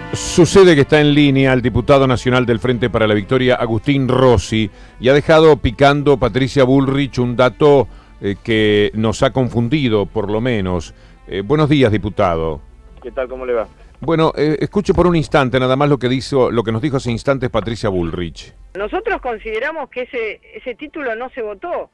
Sucede que está en línea el diputado nacional del Frente para la Victoria, Agustín Rossi, y ha dejado picando Patricia Bullrich un dato que nos ha confundido, por lo menos. Buenos días, diputado. ¿Qué tal? ¿Cómo le va? Bueno, escuche por un instante nada más lo que nos dijo hace instantes Patricia Bullrich. Nosotros consideramos que ese título no se votó.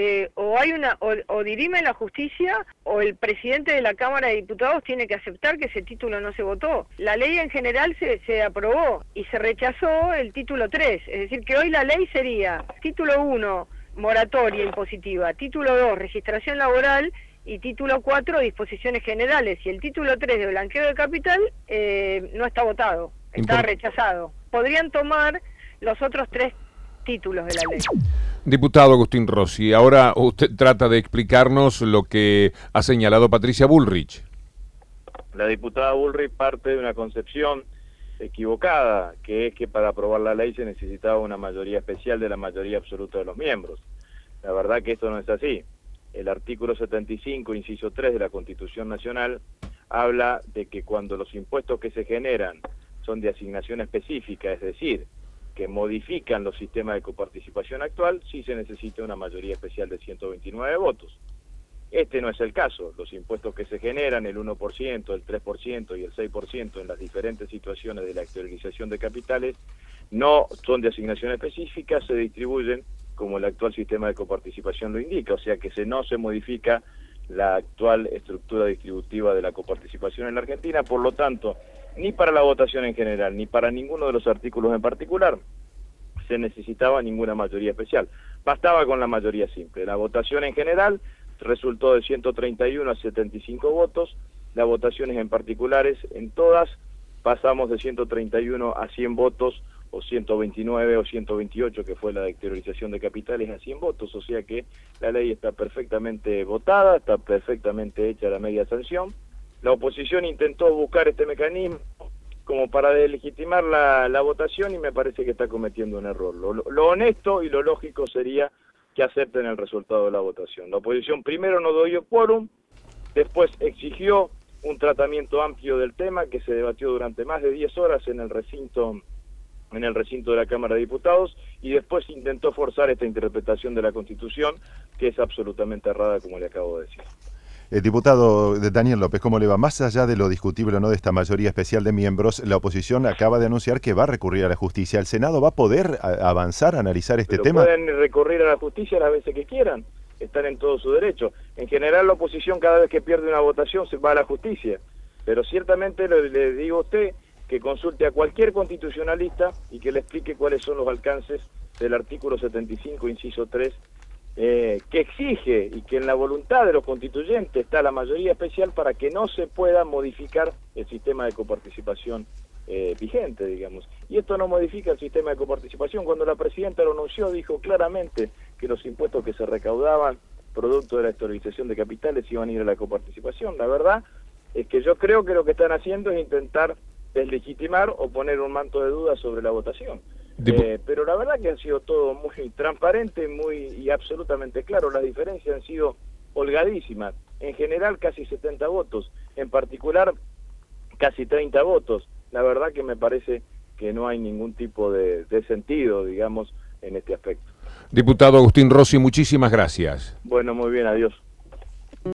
O dirime la justicia o el presidente de la Cámara de Diputados tiene que aceptar que ese título no se votó. La ley en general se aprobó y se rechazó el título 3, es decir que hoy la ley sería título 1, moratoria impositiva, título 2, registración laboral y título 4, disposiciones generales, y el título 3 de blanqueo de capital no está votado, está rechazado. Podrían tomar los otros 3 títulos de la ley. Diputado Agustín Rossi, ahora usted trata de explicarnos lo que ha señalado Patricia Bullrich. La diputada Bullrich parte de una concepción equivocada, que es que para aprobar la ley se necesitaba una mayoría especial de la mayoría absoluta de los miembros. La verdad que esto no es así. El artículo 75, inciso 3 de la Constitución Nacional, habla de que cuando los impuestos que se generan son de asignación específica, es decir, que modifican los sistemas de coparticipación actual, sí se necesita una mayoría especial de 129 votos. Este no es el caso. Los impuestos que se generan, el 1%, el 3% y el 6% en las diferentes situaciones de la exteriorización de capitales, no son de asignación específica, se distribuyen como el actual sistema de coparticipación lo indica, o sea que no se modifica la actual estructura distributiva de la coparticipación en la Argentina, por lo tanto, ni para la votación en general, ni para ninguno de los artículos en particular, se necesitaba ninguna mayoría especial. Bastaba con la mayoría simple. La votación en general resultó de 131 a 75 votos, las votaciones en particulares, en todas, pasamos de 131 a 100 votos, o 129 o 128, que fue la de exteriorización de capitales, a 100 votos, o sea que la ley está perfectamente votada, está perfectamente hecha la media sanción. La oposición intentó buscar este mecanismo como para delegitimar la votación y me parece que está cometiendo un error. Lo honesto y lo lógico sería que acepten el resultado de la votación. La oposición primero no dio quórum, después exigió un tratamiento amplio del tema que se debatió durante más de 10 horas en el recinto de la Cámara de Diputados, y después intentó forzar esta interpretación de la Constitución, que es absolutamente errada, como le acabo de decir. Diputado Daniel López, ¿cómo le va? Más allá de lo discutible o no de esta mayoría especial de miembros, la oposición acaba de anunciar que va a recurrir a la justicia. ¿El Senado va a poder avanzar, analizar este tema? Pueden recurrir a la justicia las veces que quieran, están en todo su derecho. En general la oposición cada vez que pierde una votación se va a la justicia, pero ciertamente le digo a usted que consulte a cualquier constitucionalista y que le explique cuáles son los alcances del artículo 75, inciso 3, que exige y que en la voluntad de los constituyentes está la mayoría especial para que no se pueda modificar el sistema de coparticipación vigente, digamos. Y esto no modifica el sistema de coparticipación. Cuando la presidenta lo anunció, dijo claramente que los impuestos que se recaudaban producto de la exteriorización de capitales iban a ir a la coparticipación. La verdad es que yo creo que lo que están haciendo es intentar deslegitimar o poner un manto de duda sobre la votación. Pero la verdad que ha sido todo muy transparente, y absolutamente claro. Las diferencias han sido holgadísimas. En general casi 70 votos, en particular casi 30 votos. La verdad que me parece que no hay ningún tipo de sentido, digamos, en este aspecto. Diputado Agustín Rossi, muchísimas gracias. Bueno, muy bien, adiós.